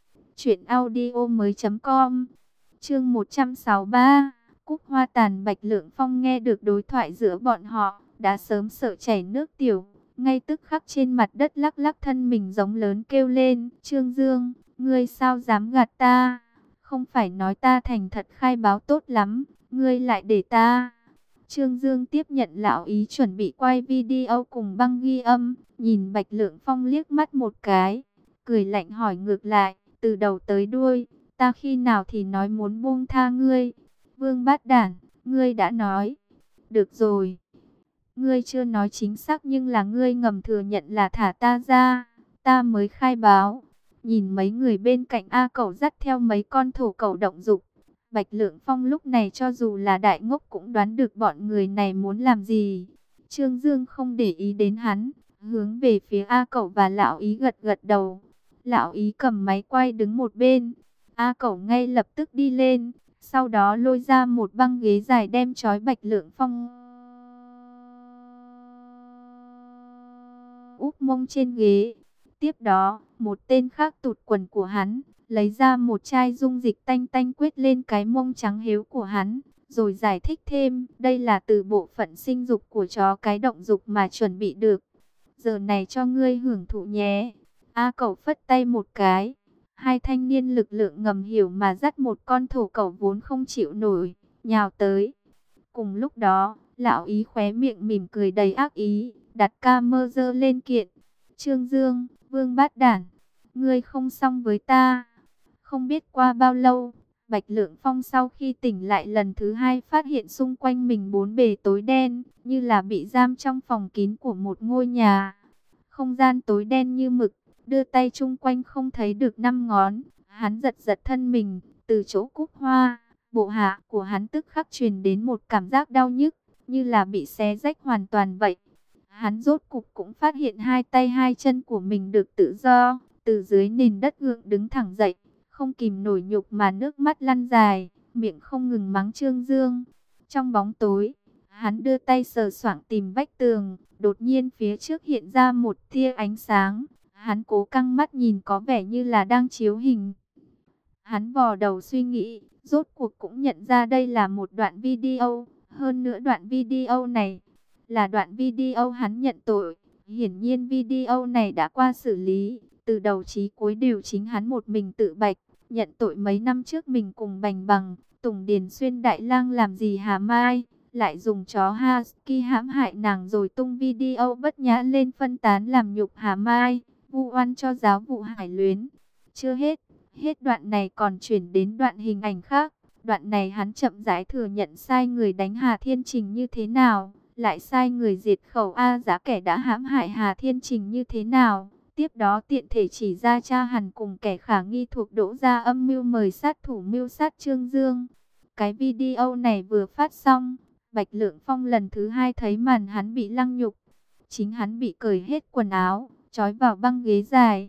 truyệnaudiomoi.com. Chương 163. Cúc hoa tàn. Bạch Lượng Phong nghe được đối thoại giữa bọn họ, đã sớm sợ chảy nước tiểu, ngay tức khắc trên mặt đất lắc lắc thân mình giống lớn kêu lên, Trương Dương, ngươi sao dám gạt ta? Không phải nói ta thành thật khai báo tốt lắm, ngươi lại để ta. Trương Dương tiếp nhận lão ý chuẩn bị quay video cùng băng ghi âm, nhìn Bạch Lượng Phong liếc mắt một cái, cười lạnh hỏi ngược lại, từ đầu tới đuôi, ta khi nào thì nói muốn buông tha ngươi? Vương Bát Đản, ngươi đã nói. Được rồi. Ngươi chưa nói chính xác nhưng là ngươi ngầm thừa nhận là thả ta ra, ta mới khai báo. Nhìn mấy người bên cạnh A Cẩu dắt theo mấy con thổ cẩu động dục, Bạch Lượng Phong lúc này cho dù là đại ngốc cũng đoán được bọn người này muốn làm gì. Trương Dương không để ý đến hắn, hướng về phía A Cẩu và lão ý gật gật đầu. Lão ý cầm máy quay đứng một bên, A Cẩu ngay lập tức đi lên, sau đó lôi ra một băng ghế dài đem trói Bạch Lượng Phong úp mông trên ghế. Tiếp đó, một tên khác tụt quần của hắn, lấy ra một chai dung dịch tanh tanh quét lên cái mông trắng héo của hắn, rồi giải thích thêm, đây là từ bộ phận sinh dục của chó cái động dục mà chuẩn bị được. Giờ này cho ngươi hưởng thụ nhé. A Cẩu phất tay một cái, hai thanh niên lực lượng ngầm hiểu mà dắt một con thổ cẩu vốn không chịu nổi, nhào tới. Cùng lúc đó, lão ý khóe miệng mỉm cười đầy ác ý, đặt camera lên kiện. Trương Dương, Vương Bát Đản, ngươi không xong với ta. Không biết qua bao lâu, Bạch Lượng Phong sau khi tỉnh lại lần thứ hai phát hiện xung quanh mình bốn bề tối đen, như là bị giam trong phòng kín của một ngôi nhà. Không gian tối đen như mực, đưa tay chung quanh không thấy được 5 ngón. Hắn giật giật thân mình, từ chỗ cúc hoa, bộ hạ của hắn tức khắc truyền đến một cảm giác đau nhức, như là bị xé rách hoàn toàn vậy. Hắn rốt cục cũng phát hiện hai tay hai chân của mình được tự do, từ dưới nền đất gượng đứng thẳng dậy, không kìm nổi nhục mà nước mắt lăn dài, miệng không ngừng mắng Trương Dương. Trong bóng tối, hắn đưa tay sờ soạng tìm vách tường, đột nhiên phía trước hiện ra một tia ánh sáng. Hắn cố căng mắt nhìn có vẻ như là đang chiếu hình. Hắn vò đầu suy nghĩ, rốt cuộc cũng nhận ra đây là một đoạn video. Hơn nữa đoạn video này là đoạn video hắn nhận tội. Hiển nhiên video này đã qua xử lý, từ đầu chí cuối đều chính hắn một mình tự bạch, nhận tội mấy năm trước mình cùng Bành Bằng, Tùng Điền Xuyên Đại Lang làm gì Hà Mai, lại dùng chó Husky hãm hại nàng rồi tung video bất nhã lên phân tán làm nhục Hà Mai, vu oan cho giáo vụ Hải Luyến. Chưa hết, hết đoạn này còn chuyển đến đoạn hình ảnh khác. Đoạn này hắn chậm rãi thừa nhận sai người đánh Hà Thiên Trình như thế nào, lại sai người diệt khẩu A Giá kẻ đã hãm hại Hà Thiên Trình như thế nào. Tiếp đó tiện thể chỉ ra cha Hàn cùng kẻ khả nghi thuộc Đỗ gia âm mưu mời sát thủ mưu sát Trương Dương. Cái video này vừa phát xong, Bạch Lượng Phong lần thứ hai thấy màn hắn bị lăng nhục. Chính hắn bị cởi hết quần áo, trói vào băng ghế dài,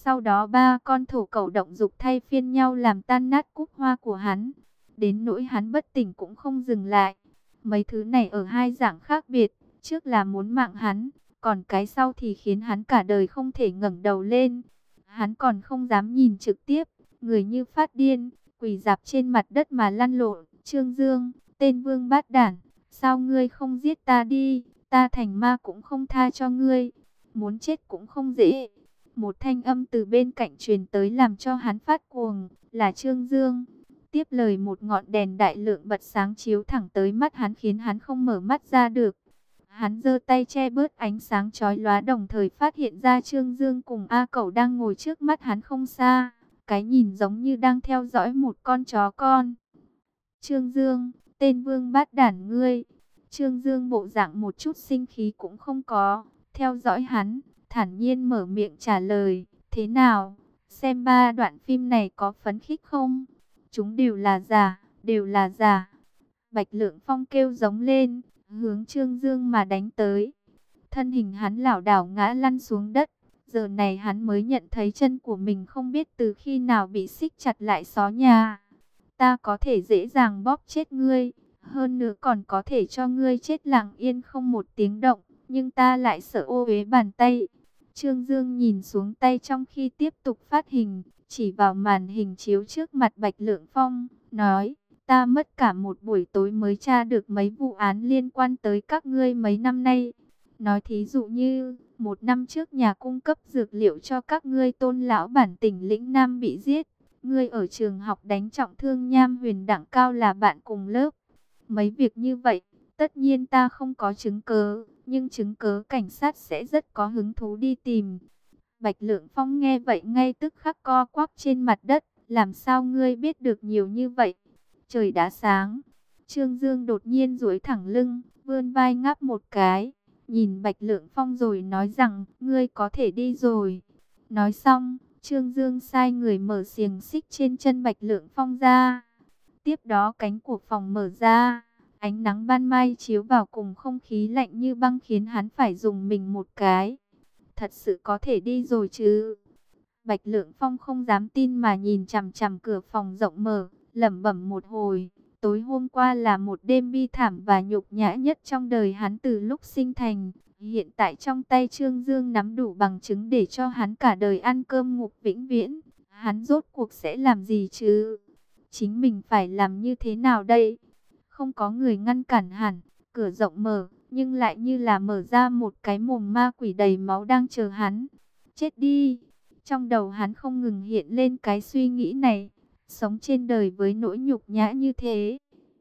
Sau đó ba con thổ cẩu động dục thay phiên nhau làm tan nát cúc hoa của hắn. Đến nỗi hắn bất tỉnh cũng không dừng lại. Mấy thứ này ở hai dạng khác biệt, trước là muốn mạng hắn, còn cái sau thì khiến hắn cả đời không thể ngẩng đầu lên. Hắn còn không dám nhìn trực tiếp, người như phát điên, quỳ rạp trên mặt đất mà lăn lộn. Trương Dương, tên vương bát đản, sao ngươi không giết ta đi, ta thành ma cũng không tha cho ngươi, muốn chết cũng không dễ. Một thanh âm từ bên cạnh truyền tới làm cho hắn phát cuồng, là Trương Dương. Tiếp lời một ngọn đèn đại lượng bật sáng chiếu thẳng tới mắt hắn khiến hắn không mở mắt ra được. Hắn giơ tay che bớt ánh sáng chói lóa đồng thời phát hiện ra Trương Dương cùng A Cẩu đang ngồi trước mắt hắn không xa. Cái nhìn giống như đang theo dõi một con chó con. Trương Dương, tên vương bát đản ngươi. Trương Dương bộ dạng một chút sinh khí cũng không có. Theo dõi hắn, thản nhiên mở miệng trả lời. Thế nào, xem ba đoạn phim này có phấn khích không? Chúng đều là giả, đều là giả. Bạch Lượng Phong kêu giống lên, hướng Trương Dương mà đánh tới. Thân hình hắn lảo đảo ngã lăn xuống đất. Giờ này hắn mới nhận thấy chân của mình không biết từ khi nào bị xích chặt lại xó nhà. Ta có thể dễ dàng bóp chết ngươi, hơn nữa còn có thể cho ngươi chết lặng yên không một tiếng động, nhưng ta lại sợ ô uế bàn tay. Trương Dương nhìn xuống tay trong khi tiếp tục phát hình, chỉ vào màn hình chiếu trước mặt Bạch Lượng Phong, nói, ta mất cả một buổi tối mới tra được mấy vụ án liên quan tới các ngươi mấy năm nay. Nói thí dụ như, một năm trước nhà cung cấp dược liệu cho các ngươi Tôn lão bản tỉnh lĩnh Nam bị giết. Ngươi ở trường học đánh trọng thương Nham Huyền đẳng cao là bạn cùng lớp. Mấy việc như vậy, tất nhiên ta không có chứng cớ, nhưng chứng cớ cảnh sát sẽ rất có hứng thú đi tìm. Bạch Lượng Phong nghe vậy ngay tức khắc co quắp trên mặt đất. Làm sao ngươi biết được nhiều như vậy? Trời đã sáng. Trương Dương đột nhiên duỗi thẳng lưng, vươn vai ngáp một cái. Nhìn Bạch Lượng Phong rồi nói rằng, ngươi có thể đi rồi. Nói xong, Trương Dương sai người mở xiềng xích trên chân Bạch Lượng Phong ra. Tiếp đó cánh của phòng mở ra. Ánh nắng ban mai chiếu vào cùng không khí lạnh như băng khiến hắn phải dùng mình một cái. Thật sự có thể đi rồi chứ? Bạch Lượng Phong không dám tin mà nhìn chằm chằm cửa phòng rộng mở, lẩm bẩm một hồi. Tối hôm qua là một đêm bi thảm và nhục nhã nhất trong đời hắn từ lúc sinh thành. Hiện tại trong tay Trương Dương nắm đủ bằng chứng để cho hắn cả đời ăn cơm ngục vĩnh viễn. Hắn rốt cuộc sẽ làm gì chứ? Chính mình phải làm như thế nào đây? Không có người ngăn cản hẳn, cửa rộng mở, nhưng lại như là mở ra một cái mồm ma quỷ đầy máu đang chờ hắn. Chết đi! Trong đầu hắn không ngừng hiện lên cái suy nghĩ này. Sống trên đời với nỗi nhục nhã như thế.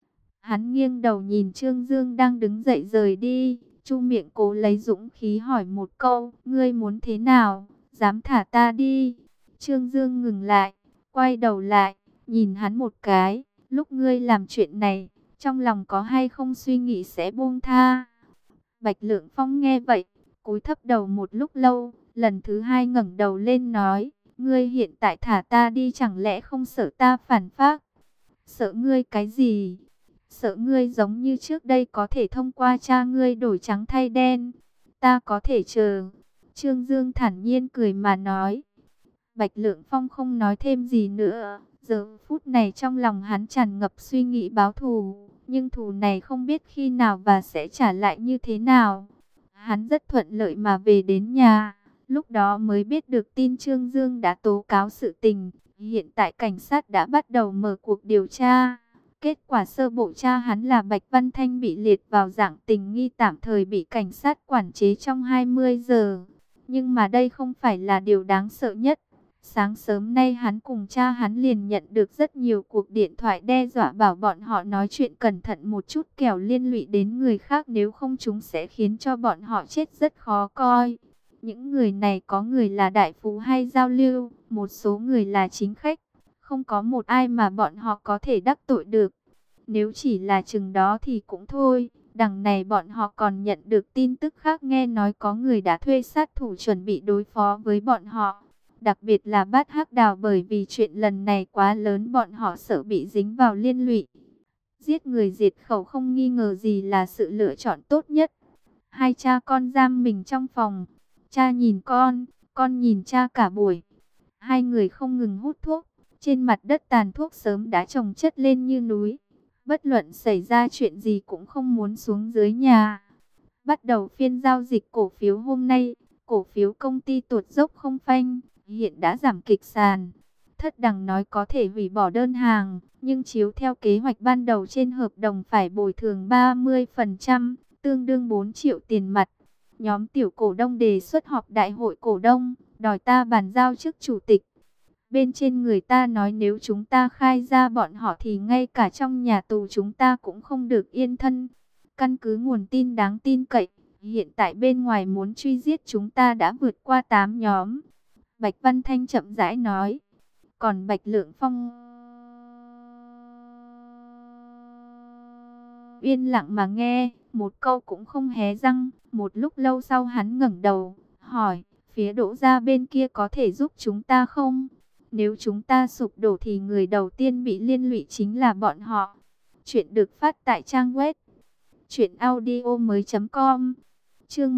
Hắn nghiêng đầu nhìn Trương Dương đang đứng dậy rời đi. Chu miệng cố lấy dũng khí hỏi một câu. Ngươi muốn thế nào? Dám thả ta đi? Trương Dương ngừng lại. Quay đầu lại. Nhìn hắn một cái. Lúc ngươi làm chuyện này. Trong lòng có hay không suy nghĩ sẽ buông tha? Bạch Lượng Phong nghe vậy. Cúi thấp đầu một lúc lâu. Lần thứ hai ngẩng đầu lên nói. Ngươi hiện tại thả ta đi chẳng lẽ không sợ ta phản phác? Sợ ngươi cái gì? Sợ ngươi giống như trước đây có thể thông qua cha ngươi đổi trắng thay đen. Ta có thể chờ. Trương Dương thản nhiên cười mà nói. Bạch Lượng Phong không nói thêm gì nữa. Giờ phút này trong lòng hắn tràn ngập suy nghĩ báo thù. Nhưng thù này không biết khi nào và sẽ trả lại như thế nào. Hắn rất thuận lợi mà về đến nhà. Lúc đó mới biết được tin Trương Dương đã tố cáo sự tình. Hiện tại cảnh sát đã bắt đầu mở cuộc điều tra. Kết quả sơ bộ cha hắn là Bạch Văn Thanh bị liệt vào dạng tình nghi tạm thời bị cảnh sát quản chế trong 20 giờ. Nhưng mà đây không phải là điều đáng sợ nhất. Sáng sớm nay hắn cùng cha hắn liền nhận được rất nhiều cuộc điện thoại đe dọa bảo bọn họ nói chuyện cẩn thận một chút kẻo liên lụy đến người khác nếu không chúng sẽ khiến cho bọn họ chết rất khó coi. Những người này có người là đại phú hay giao lưu, một số người là chính khách. Không có một ai mà bọn họ có thể đắc tội được. Nếu chỉ là chừng đó thì cũng thôi. Đằng này bọn họ còn nhận được tin tức khác nghe nói có người đã thuê sát thủ chuẩn bị đối phó với bọn họ. Đặc biệt là Bát Hắc Đào bởi vì chuyện lần này quá lớn bọn họ sợ bị dính vào liên lụy. Giết người diệt khẩu không nghi ngờ gì là sự lựa chọn tốt nhất. Hai cha con giam mình trong phòng. Cha nhìn con nhìn cha cả buổi. Hai người không ngừng hút thuốc. Trên mặt đất tàn thuốc sớm đã chồng chất lên như núi. Bất luận xảy ra chuyện gì cũng không muốn xuống dưới nhà. Bắt đầu phiên giao dịch cổ phiếu hôm nay, cổ phiếu công ty tuột dốc không phanh, hiện đã giảm kịch sàn. Thất Đằng nói có thể hủy bỏ đơn hàng, nhưng chiếu theo kế hoạch ban đầu trên hợp đồng phải bồi thường 30%, tương đương 4 triệu tiền mặt. Nhóm tiểu cổ đông đề xuất họp đại hội cổ đông, đòi ta bàn giao chức chủ tịch. Bên trên người ta nói nếu chúng ta khai ra bọn họ thì ngay cả trong nhà tù chúng ta cũng không được yên thân. Căn cứ nguồn tin đáng tin cậy, hiện tại bên ngoài muốn truy giết chúng ta đã vượt qua 8 nhóm. Bạch Văn Thanh chậm rãi nói. Còn Bạch Lượng Phong yên lặng mà nghe, một câu cũng không hé răng. Một lúc lâu sau hắn ngẩng đầu, hỏi, phía Đỗ gia bên kia có thể giúp chúng ta không? Nếu chúng ta sụp đổ thì người đầu tiên bị liên lụy chính là bọn họ. Chuyện được phát tại trang web truyệnaudiomoi.com. Chương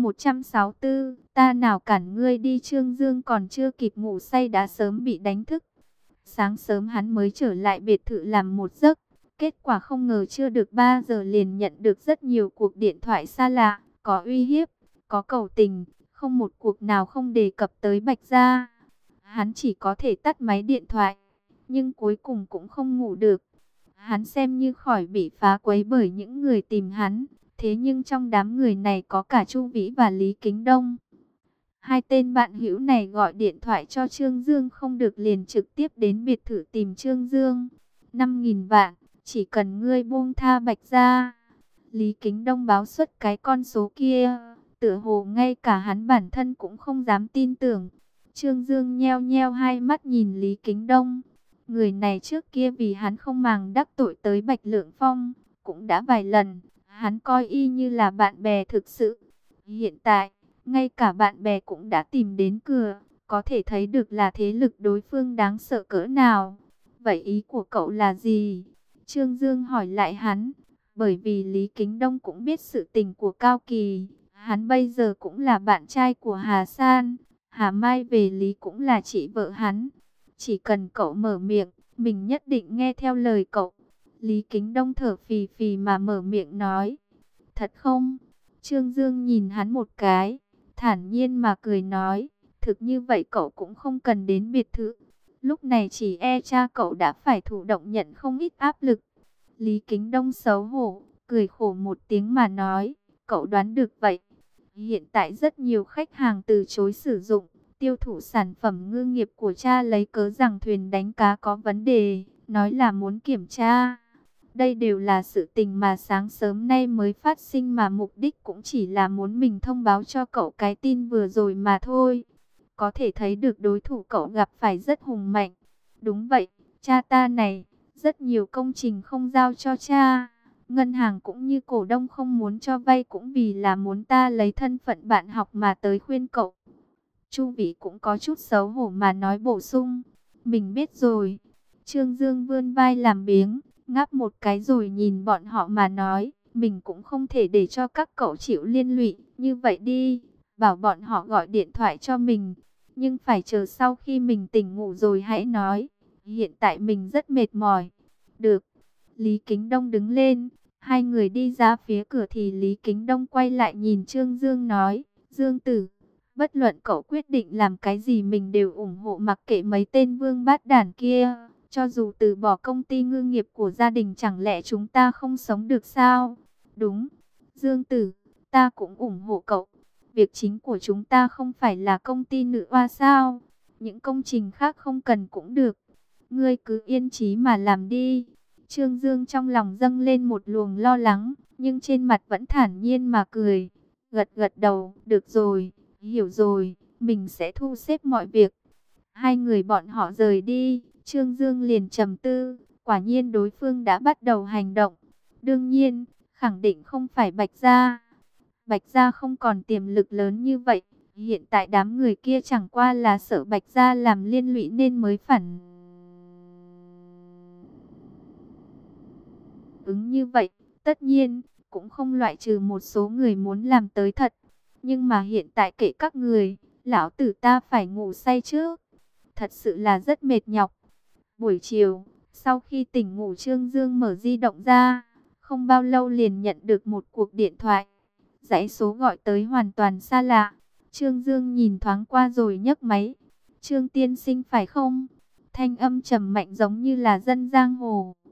164, ta nào cản ngươi đi. Trương Dương còn chưa kịp ngủ say đã sớm bị đánh thức. Sáng sớm hắn mới trở lại biệt thự làm một giấc. Kết quả không ngờ chưa được 3 giờ liền nhận được rất nhiều cuộc điện thoại xa lạ, có uy hiếp, có cầu tình, không một cuộc nào không đề cập tới Bạch gia. Hắn chỉ có thể tắt máy điện thoại, nhưng cuối cùng cũng không ngủ được. Hắn xem như khỏi bị phá quấy bởi những người tìm hắn, thế nhưng trong đám người này có cả Chu Vĩ và Lý Kính Đông. Hai tên bạn hữu này gọi điện thoại cho Trương Dương không được liền trực tiếp đến biệt thự tìm Trương Dương. 5.000 vạn, chỉ cần ngươi buông tha Bạch gia. Lý Kính Đông báo xuất cái con số kia, tựa hồ ngay cả hắn bản thân cũng không dám tin tưởng. Trương Dương nheo nheo hai mắt nhìn Lý Kính Đông. Người này trước kia vì hắn không màng đắc tội tới Bạch Lượng Phong, cũng đã vài lần, hắn coi y như là bạn bè thực sự. Hiện tại, ngay cả bạn bè cũng đã tìm đến cửa, có thể thấy được là thế lực đối phương đáng sợ cỡ nào. Vậy ý của cậu là gì? Trương Dương hỏi lại hắn, bởi vì Lý Kính Đông cũng biết sự tình của Cao Kỳ, hắn bây giờ cũng là bạn trai của Hà San, Hà Mai về Lý cũng là chị vợ hắn. Chỉ cần cậu mở miệng, mình nhất định nghe theo lời cậu. Lý Kính Đông thở phì phì mà mở miệng nói. Thật không? Trương Dương nhìn hắn một cái, thản nhiên mà cười nói. Thực như vậy cậu cũng không cần đến biệt thự. Lúc này chỉ e cha cậu đã phải thụ động nhận không ít áp lực. Lý Kính Đông xấu hổ, cười khổ một tiếng mà nói. Cậu đoán được vậy. Hiện tại rất nhiều khách hàng từ chối sử dụng, tiêu thụ sản phẩm ngư nghiệp của cha lấy cớ rằng thuyền đánh cá có vấn đề, nói là muốn kiểm tra. Đây đều là sự tình mà sáng sớm nay mới phát sinh mà mục đích cũng chỉ là muốn mình thông báo cho cậu cái tin vừa rồi mà thôi. Có thể thấy được đối thủ cậu gặp phải rất hùng mạnh. Đúng vậy, cha ta này, rất nhiều công trình không giao cho cha. Ngân hàng cũng như cổ đông không muốn cho vay cũng vì là muốn ta lấy thân phận bạn học mà tới khuyên cậu. Chu Vĩ cũng có chút xấu hổ mà nói bổ sung. Mình biết rồi. Trương Dương vươn vai làm biếng, ngáp một cái rồi nhìn bọn họ mà nói. Mình cũng không thể để cho các cậu chịu liên lụy. Như vậy đi, bảo bọn họ gọi điện thoại cho mình. Nhưng phải chờ sau khi mình tỉnh ngủ rồi hãy nói. Hiện tại mình rất mệt mỏi. Được. Lý Kính Đông đứng lên. Hai người đi ra phía cửa thì Lý Kính Đông quay lại nhìn Trương Dương nói. Dương tử, bất luận cậu quyết định làm cái gì mình đều ủng hộ, mặc kệ mấy tên vương bát đản kia. Cho dù từ bỏ công ty ngư nghiệp của gia đình chẳng lẽ chúng ta không sống được sao? Đúng, Dương tử, ta cũng ủng hộ cậu. Việc chính của chúng ta không phải là công ty nữ oa sao? Những công trình khác không cần cũng được. Ngươi cứ yên chí mà làm đi. Trương Dương trong lòng dâng lên một luồng lo lắng, nhưng trên mặt vẫn thản nhiên mà cười. Gật gật đầu, được rồi, hiểu rồi, mình sẽ thu xếp mọi việc. Hai người bọn họ rời đi, Trương Dương liền trầm tư, quả nhiên đối phương đã bắt đầu hành động. Đương nhiên, khẳng định không phải Bạch gia. Bạch gia không còn tiềm lực lớn như vậy, hiện tại đám người kia chẳng qua là sợ Bạch gia làm liên lụy nên mới phản ứng như vậy. Tất nhiên, cũng không loại trừ một số người muốn làm tới thật. Nhưng mà hiện tại kệ các người, lão tử ta phải ngủ say trước. thật sự là rất mệt nhọc. Buổi chiều, sau khi tỉnh ngủ Trương Dương mở di động ra, không bao lâu liền nhận được một cuộc điện thoại. Dãy số gọi tới hoàn toàn xa lạ. Trương Dương nhìn thoáng qua rồi nhấc máy. Trương tiên sinh phải không? Thanh âm trầm mạnh giống như là dân giang hồ.